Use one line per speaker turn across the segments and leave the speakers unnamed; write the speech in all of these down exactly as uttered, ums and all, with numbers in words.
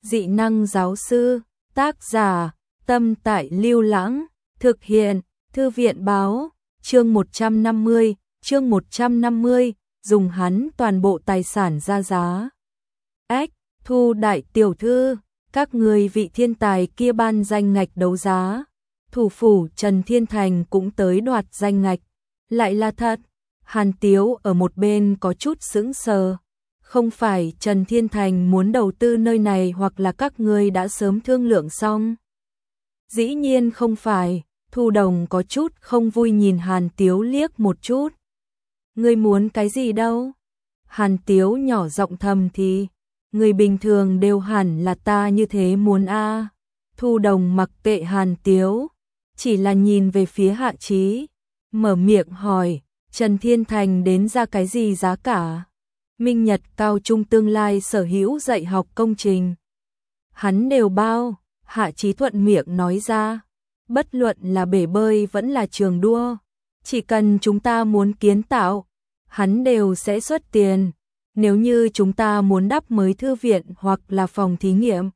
Dị năng giáo sư, tác giả, Tâm Tại Lưu Lãng, thực hiện, Thư viện báo, chương một trăm năm mươi, chương một trăm năm mươi, dùng hắn toàn bộ tài sản ra giá. Ách, Thu đại tiểu thư, các người vị thiên tài kia ban danh ngạch đấu giá. Thủ phủ Trần Thiên Thành cũng tới đoạt danh ngạch, lại là thật. Hàn Tiếu ở một bên có chút sững sờ. Không phải Trần Thiên Thành muốn đầu tư nơi này hoặc là các ngươi đã sớm thương lượng xong? Dĩ nhiên không phải. Thu Đồng có chút không vui nhìn Hàn Tiếu liếc một chút. Ngươi muốn cái gì đâu? Hàn Tiếu nhỏ giọng thầm thì, người bình thường đều hẳn là ta như thế muốn a. À. Thu Đồng mặc kệ Hàn Tiếu, chỉ là nhìn về phía Hạ Chí, mở miệng hỏi, Trần Thiên Thành đến ra cái gì giá cả? Minh Nhật cao trung tương lai sở hữu dạy học công trình. Hắn đều bao, Hạ Chí thuận miệng nói ra, bất luận là bể bơi vẫn là trường đua, chỉ cần chúng ta muốn kiến tạo, hắn đều sẽ xuất tiền. Nếu như chúng ta muốn đắp mới thư viện hoặc là phòng thí nghiệm,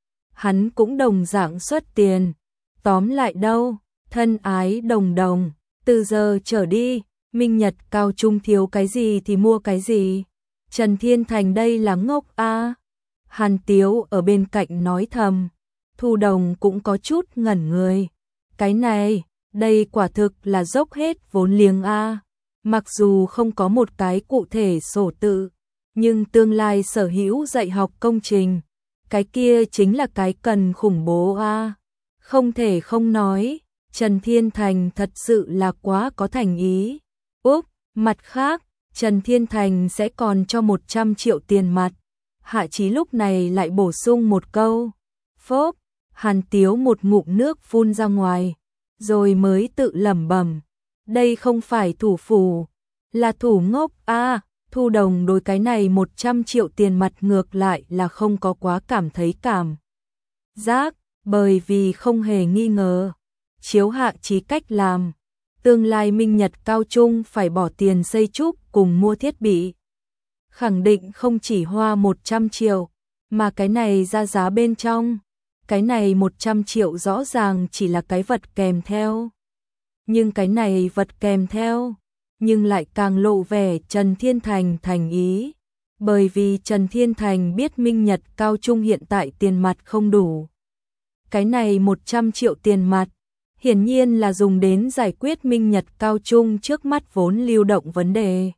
hắn cũng đồng dạng xuất tiền. Tóm lại đâu, thân ái Đồng Đồng, từ giờ trở đi, Minh Nhật cao trung thiếu cái gì thì mua cái gì. Trần Thiên Thành đây là ngốc a. À. Hàn Tiếu ở bên cạnh nói thầm. Thu Đồng cũng có chút ngẩn người. Cái này, đây quả thực là dốc hết vốn liếng a. À. Mặc dù không có một cái cụ thể sổ tự, nhưng tương lai sở hữu dạy học công trình, cái kia chính là cái cần khủng bố a. À. Không thể không nói, Trần Thiên Thành thật sự là quá có thành ý. Úp, mặt khác, Trần Thiên Thành sẽ còn cho một trăm triệu tiền mặt. Hạ Chí lúc này lại bổ sung một câu. Phốp, Hàn Tiếu một ngụm nước phun ra ngoài, rồi mới tự lẩm bẩm. Đây không phải thủ phủ, là thủ ngốc a. À, Thu Đồng đối cái này một trăm triệu tiền mặt ngược lại là không có quá cảm thấy cảm giác, bởi vì không hề nghi ngờ. Chiếu Hạ Chí cách làm, tương lai Minh Nhật cao trung phải bỏ tiền xây trúc cùng mua thiết bị. Khẳng định không chỉ hoa một trăm triệu, mà cái này ra giá bên trong. Cái này một trăm triệu rõ ràng chỉ là cái vật kèm theo. Nhưng cái này vật kèm theo, nhưng lại càng lộ vẻ Trần Thiên Thành thành ý. Bởi vì Trần Thiên Thành biết Minh Nhật cao trung hiện tại tiền mặt không đủ. Cái này một trăm triệu tiền mặt, hiển nhiên là dùng đến giải quyết Minh Nhật cao trung trước mắt vốn lưu động vấn đề.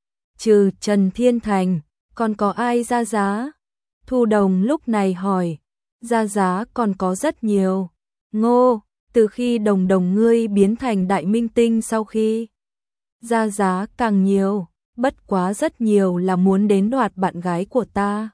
Trừ Trần Thiên Thành, còn có ai ra giá? Thu Đồng lúc này hỏi, ra giá còn có rất nhiều. Ngô, từ khi Đồng Đồng ngươi biến thành đại minh tinh sau khi ra giá càng nhiều, bất quá rất nhiều là muốn đến đoạt bạn gái của ta.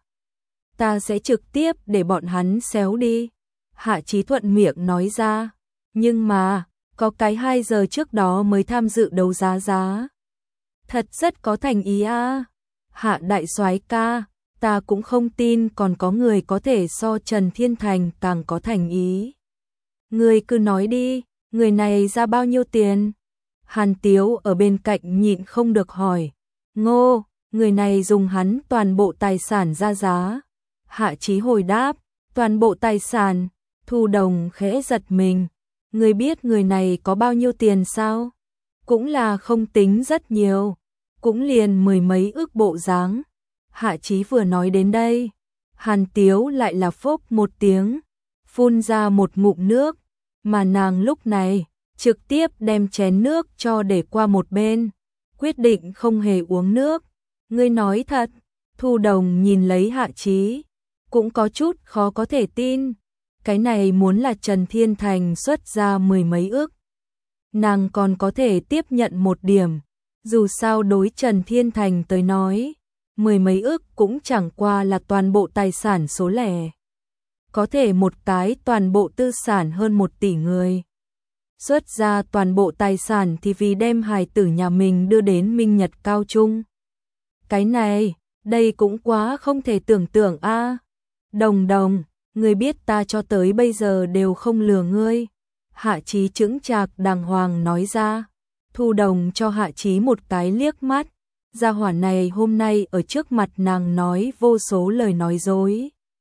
Ta sẽ trực tiếp để bọn hắn xéo đi. Hạ Chí thuận miệng nói ra. Nhưng mà, có cái hai giờ trước đó mới tham dự đấu giá giá. Thật rất có thành ý a. À. Hạ đại soái ca, ta cũng không tin còn có người có thể so Trần Thiên Thành càng có thành ý. Người cứ nói đi, người này ra bao nhiêu tiền? Hàn Tiếu ở bên cạnh nhịn không được hỏi. Ngô, người này dùng hắn toàn bộ tài sản ra giá. Hạ Chí hồi đáp, toàn bộ tài sản. Thu Đồng khẽ giật mình. Người biết người này có bao nhiêu tiền sao? Cũng là không tính rất nhiều, cũng liền mười mấy ức bộ dáng. Hạ Chí vừa nói đến đây, Hàn Tiếu lại là phốc một tiếng, phun ra một ngụm nước, mà nàng lúc này trực tiếp đem chén nước cho để qua một bên, quyết định không hề uống nước. Ngươi nói thật? Thu Đồng nhìn lấy Hạ Chí, cũng có chút khó có thể tin. Cái này muốn là Trần Thiên Thành xuất ra mười mấy ức, nàng còn có thể tiếp nhận một điểm. Dù sao đối Trần Thiên Thành tới nói, mười mấy ức cũng chẳng qua là toàn bộ tài sản số lẻ. Có thể một cái toàn bộ tư sản hơn một tỷ người xuất ra toàn bộ tài sản thì vì đem hài tử nhà mình đưa đến Minh Nhật cao trung. Cái này, đây cũng quá không thể tưởng tượng a. À. Đồng Đồng, ngươi biết ta cho tới bây giờ đều không lừa ngươi. Hạ Chí chững chạc đàng hoàng nói ra. Thu Đồng cho Hạ Chí một cái liếc mắt. Gia hỏa này hôm nay ở trước mặt nàng nói vô số lời nói dối.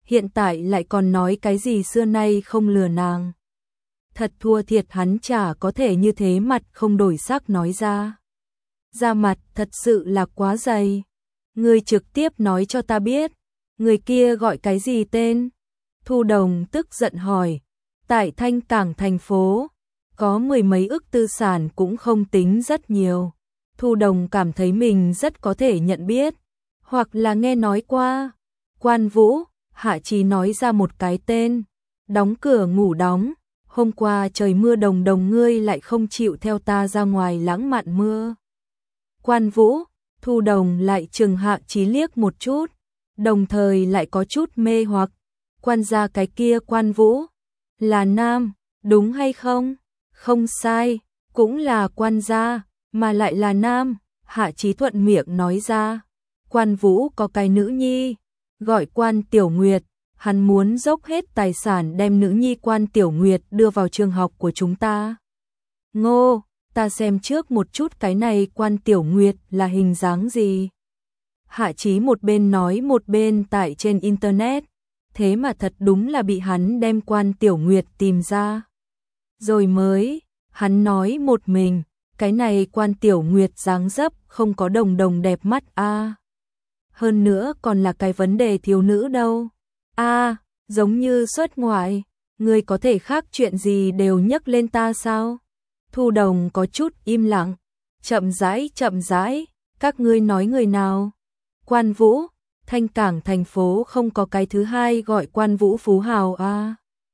hiện tại lại còn nói cái gì xưa nay không lừa nàng. Thật thua thiệt hắn chả có thể như thế mặt không đổi sắc nói ra. Da mặt thật sự là quá dày. Ngươi trực tiếp nói cho ta biết, người kia gọi cái gì tên? Thu Đồng tức giận hỏi. Tại Thanh Cảng thành phố, có mười mấy ức tư sản cũng không tính rất nhiều. Thu Đồng cảm thấy mình rất có thể nhận biết, hoặc là nghe nói qua. Quan Vũ, Hạ Chí nói ra một cái tên. Đóng cửa ngủ đóng, hôm qua trời mưa đồng đồng ngươi lại không chịu theo ta ra ngoài lãng mạn mưa. Quan Vũ, Thu Đồng lại chừng Hạ Chí liếc một chút, đồng thời lại có chút mê hoặc. Quan gia cái kia Quan Vũ là nam, đúng hay không? Không sai, cũng là quan gia, mà lại là nam. Hạ Chí thuận miệng nói ra. Quan Vũ có cái nữ nhi, gọi Quan Tiểu Nguyệt, hắn muốn dốc hết tài sản đem nữ nhi Quan Tiểu Nguyệt đưa vào trường học của chúng ta. Ngô, ta xem trước một chút cái này Quan Tiểu Nguyệt là hình dáng gì. Hạ Chí một bên nói một bên tải trên internet, thế mà thật đúng là bị hắn đem Quan Tiểu Nguyệt tìm ra. Rồi mới, hắn nói một mình, cái này Quan Tiểu Nguyệt dáng dấp không có đồng đồng đẹp mắt a. À. Hơn nữa còn là cái vấn đề thiếu nữ đâu. A, à, giống như xuất ngoại, ngươi có thể khác chuyện gì đều nhắc lên ta sao? Thu Đồng có chút im lặng, chậm rãi chậm rãi, các ngươi nói người nào? Quan Vũ, Thanh Cảng thành phố không có cái thứ hai gọi Quan Vũ phú hào a. À.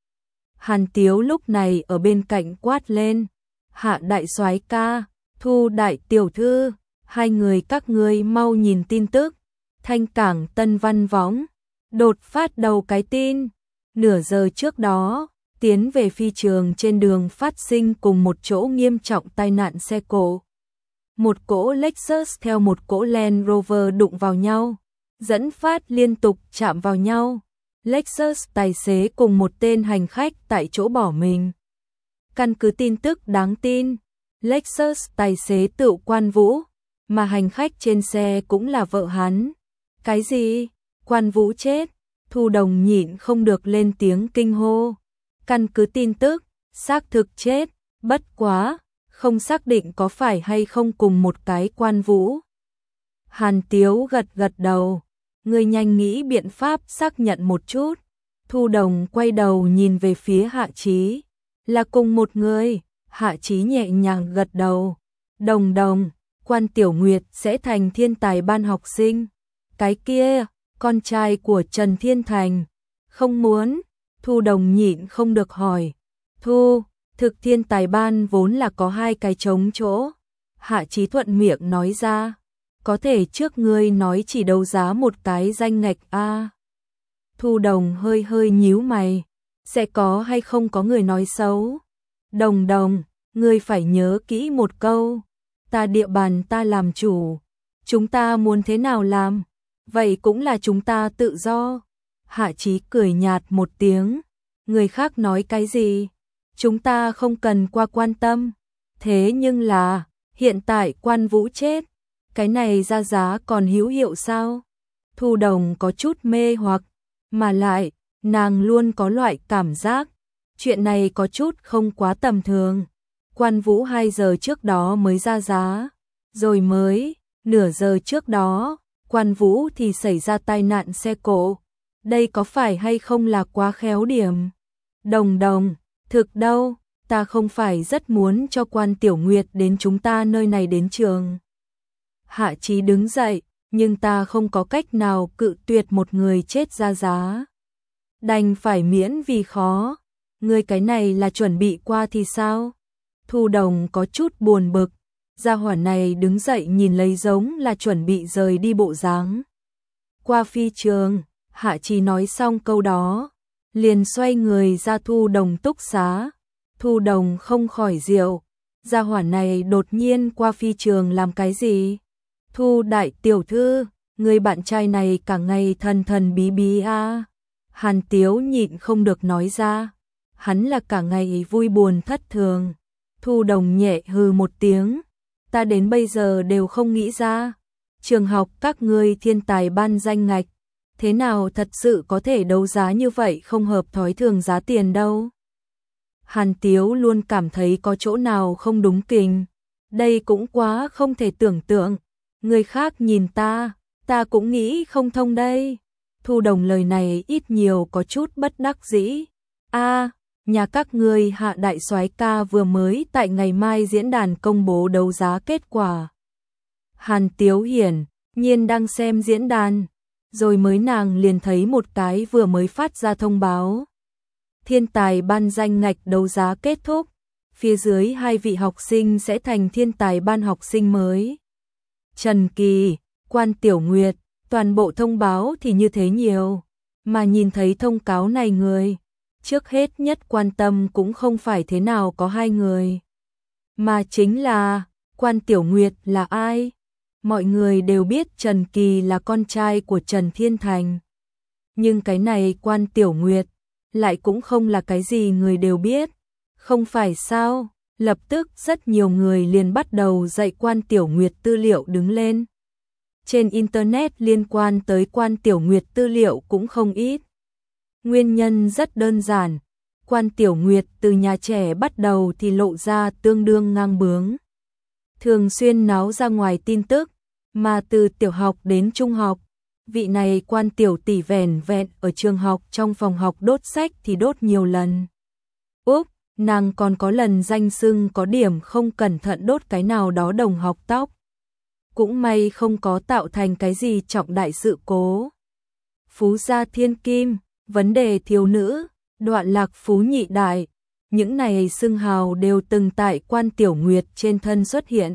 Hàn Tiếu lúc này ở bên cạnh quát lên. Hạ đại soái ca, Thu đại tiểu thư, hai người các ngươi mau nhìn tin tức. Thanh Cảng Tân Văn Võng đột phát đầu cái tin. Nửa giờ trước đó, tiến về phi trường trên đường phát sinh cùng một chỗ nghiêm trọng tai nạn xe cộ. Một cỗ Lexus theo một cỗ Land Rover đụng vào nhau, dẫn phát liên tục chạm vào nhau. Lexus tài xế cùng một tên hành khách tại chỗ bỏ mình. Căn cứ tin tức đáng tin, Lexus tài xế tự Quan Vũ, mà hành khách trên xe cũng là vợ hắn. Cái gì? Quan Vũ chết? Thu Đồng nhịn không được lên tiếng kinh hô. Căn cứ tin tức, xác thực chết, bất quá, không xác định có phải hay không cùng một cái Quan Vũ. Hàn Tiếu gật gật đầu, ngươi nhanh nghĩ biện pháp xác nhận một chút. Thu Đồng quay đầu nhìn về phía Hạ Chí, là cùng một người. Hạ Chí nhẹ nhàng gật đầu. Đồng đồng, Quan Tiểu Nguyệt sẽ thành thiên tài ban học sinh. Cái kia, con trai của Trần Thiên Thành. Không muốn, Thu Đồng nhịn không được hỏi. Thu, thực thiên tài ban vốn là có hai cái trống chỗ. Hạ Chí thuận miệng nói ra. Có thể trước ngươi nói chỉ đấu giá một cái danh ngạch a. Thu Đồng hơi hơi nhíu mày. Sẽ có hay không có người nói xấu? Đồng đồng, ngươi phải nhớ kỹ một câu. Ta địa bàn ta làm chủ. Chúng ta muốn thế nào làm? Vậy cũng là chúng ta tự do. Hạ Chí cười nhạt một tiếng. Người khác nói cái gì? Chúng ta không cần qua quan tâm. Thế nhưng là, hiện tại Quan Vũ chết. Cái này ra giá còn hữu hiệu sao? Thu Đồng có chút mê hoặc. Mà lại, nàng luôn có loại cảm giác. Chuyện này có chút không quá tầm thường. Quan Vũ hai giờ trước đó mới ra giá. Rồi mới, nửa giờ trước đó, Quan Vũ thì xảy ra tai nạn xe cộ. Đây có phải hay không là quá khéo điểm? Đồng đồng, thực đâu, ta không phải rất muốn cho Quan Tiểu Nguyệt đến chúng ta nơi này đến trường. Hạ Chí đứng dậy, nhưng ta không có cách nào cự tuyệt một người chết ra giá. Đành phải miễn vì khó. Ngươi cái này là chuẩn bị qua thì sao? Thu Đồng có chút buồn bực. Gia hỏa này đứng dậy nhìn lấy giống là chuẩn bị rời đi bộ dáng. Qua phi trường, Hạ Chí nói xong câu đó, liền xoay người ra Thu Đồng túc xá. Thu Đồng không khỏi diệu. Gia hỏa này đột nhiên qua phi trường làm cái gì? Thu đại tiểu thư, người bạn trai này cả ngày thần thần bí bí a. À. Hàn Tiếu nhịn không được nói ra. Hắn là cả ngày vui buồn thất thường. Thu Đồng nhẹ hừ một tiếng. Ta đến bây giờ đều không nghĩ ra. Trường học các ngươi thiên tài ban danh ngạch. thế nào thật sự có thể đấu giá như vậy không hợp thói thường giá tiền đâu. Hàn Tiếu luôn cảm thấy có chỗ nào không đúng kình. Đây cũng quá không thể tưởng tượng. Người khác nhìn ta, ta cũng nghĩ không thông đây. Thu Đồng lời này ít nhiều có chút bất đắc dĩ. A, nhà các ngươi Hạ đại soái ca vừa mới tại ngày mai diễn đàn công bố đấu giá kết quả. Hàn Tiếu hiển nhiên đang xem diễn đàn, rồi mới nàng liền thấy một cái vừa mới phát ra thông báo. Thiên tài ban danh ngạch đấu giá kết thúc, phía dưới hai vị học sinh sẽ thành thiên tài ban học sinh mới. Trần Kỳ, Quan Tiểu Nguyệt, toàn bộ thông báo thì như thế nhiều, mà nhìn thấy thông cáo này người, trước hết nhất quan tâm cũng không phải thế nào có hai người, mà chính là Quan Tiểu Nguyệt là ai. Mọi người đều biết Trần Kỳ là con trai của Trần Thiên Thành, nhưng cái này Quan Tiểu Nguyệt lại cũng không là cái gì người đều biết, không phải sao? Lập tức rất nhiều người liền bắt đầu dạy Quan Tiểu Nguyệt tư liệu đứng lên. Trên internet liên quan tới Quan Tiểu Nguyệt tư liệu cũng không ít. Nguyên nhân rất đơn giản, Quan Tiểu Nguyệt từ nhà trẻ bắt đầu thì lộ ra tương đương ngang bướng, thường xuyên náo ra ngoài tin tức, mà từ tiểu học đến trung học, vị này Quan Tiểu tỷ vẻn vẹn ở trường học trong phòng học đốt sách thì đốt nhiều lần. Úp, nàng còn có lần danh xưng có điểm không cẩn thận đốt cái nào đó đồng học tóc. Cũng may không có tạo thành cái gì trọng đại sự cố. Phú gia thiên kim, vấn đề thiếu nữ, đoạn lạc phú nhị đại, những này xưng hào đều từng tại Quan Tiểu Nguyệt trên thân xuất hiện.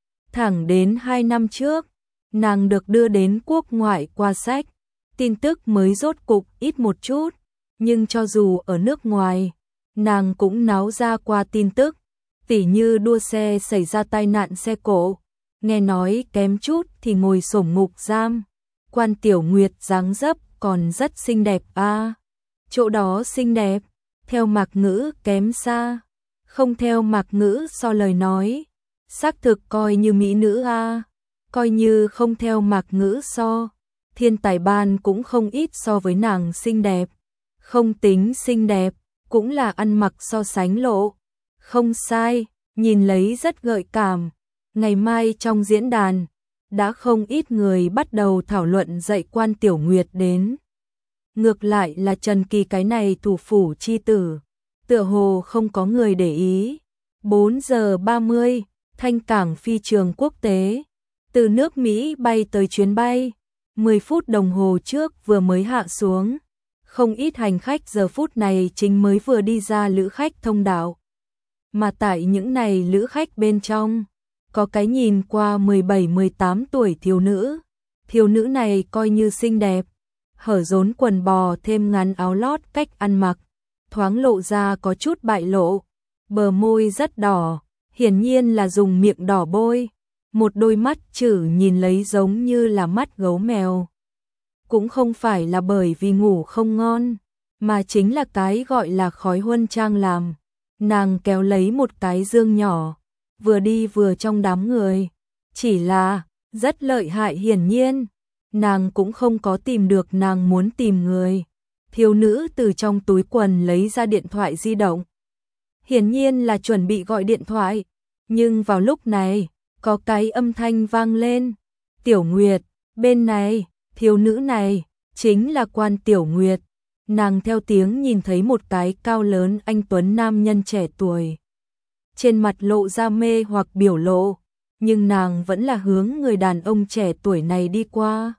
Thẳng đến hai năm trước, nàng được đưa đến quốc ngoại qua sách, tin tức mới rốt cục ít một chút, nhưng cho dù ở nước ngoài, nàng cũng náo ra qua tin tức, tỉ như đua xe xảy ra tai nạn xe cộ, nghe nói kém chút thì ngồi xổm ngục giam. Quan Tiểu Nguyệt dáng dấp còn rất xinh đẹp a. À, chỗ đó xinh đẹp, theo Mạc Ngữ kém xa, không theo Mạc Ngữ so lời nói, xác thực coi như mỹ nữ a. À, coi như không theo Mạc Ngữ so, thiên tài ban cũng không ít so với nàng xinh đẹp, không tính xinh đẹp, cũng là ăn mặc so sánh lộ. Không sai, nhìn lấy rất gợi cảm. Ngày mai trong diễn đàn, đã không ít người bắt đầu thảo luận dạy Quan Tiểu Nguyệt đến. Ngược lại là Trần Kỳ cái này thủ phủ chi tử, tựa hồ không có người để ý. bốn giờ ba mươi, Thanh Cảng phi trường quốc tế, từ nước Mỹ bay tới chuyến bay, mười phút đồng hồ trước vừa mới hạ xuống. Không ít hành khách giờ phút này chính mới vừa đi ra lữ khách thông đạo. Mà tại những này lữ khách bên trong, có cái nhìn qua mười bảy mười tám tuổi thiếu nữ. Thiếu nữ này coi như xinh đẹp, hở rốn quần bò thêm ngắn áo lót cách ăn mặc, thoáng lộ ra có chút bại lộ, bờ môi rất đỏ, hiển nhiên là dùng miệng đỏ bôi, một đôi mắt chử nhìn lấy giống như là mắt gấu mèo. Cũng không phải là bởi vì ngủ không ngon, mà chính là cái gọi là khói huân trang làm. Nàng kéo lấy một cái dương nhỏ, vừa đi vừa trong đám người, chỉ là rất lợi hại, hiển nhiên nàng cũng không có tìm được nàng muốn tìm người. Thiếu nữ từ trong túi quần lấy ra điện thoại di động, hiển nhiên là chuẩn bị gọi điện thoại, nhưng vào lúc này có cái âm thanh vang lên. Tiểu Nguyệt, bên này. Thiếu nữ này chính là Quan Tiểu Nguyệt. Nàng theo tiếng nhìn thấy một cái cao lớn anh tuấn nam nhân trẻ tuổi, trên mặt lộ ra mê hoặc biểu lộ, nhưng nàng vẫn là hướng người đàn ông trẻ tuổi này đi qua.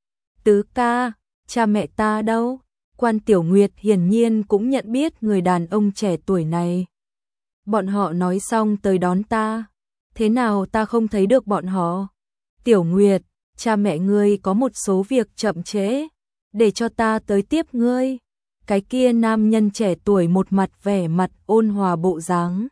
Tứ ca, cha mẹ ta đâu? Quan Tiểu Nguyệt hiển nhiên cũng nhận biết người đàn ông trẻ tuổi này. Bọn họ nói xong tới đón ta, thế nào ta không thấy được bọn họ? Tiểu Nguyệt, cha mẹ ngươi có một số việc chậm trễ, để cho ta tới tiếp ngươi. Cái kia nam nhân trẻ tuổi một mặt vẻ mặt ôn hòa bộ dáng.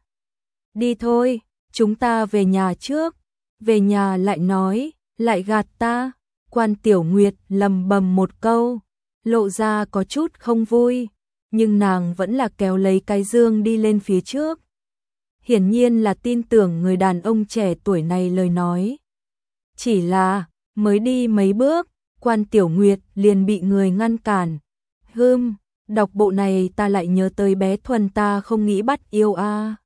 Đi thôi, chúng ta về nhà trước. Về nhà lại nói, lại gạt ta. Quan Tiểu Nguyệt lầm bầm một câu, lộ ra có chút không vui, nhưng nàng vẫn là kéo lấy cái dương đi lên phía trước. Hiển nhiên là tin tưởng người đàn ông trẻ tuổi này lời nói. Chỉ là mới đi mấy bước, Quan Tiểu Nguyệt liền bị người ngăn cản. Hừm, đọc bộ này ta lại nhớ tới bé Thuần ta không nghĩ bắt yêu a.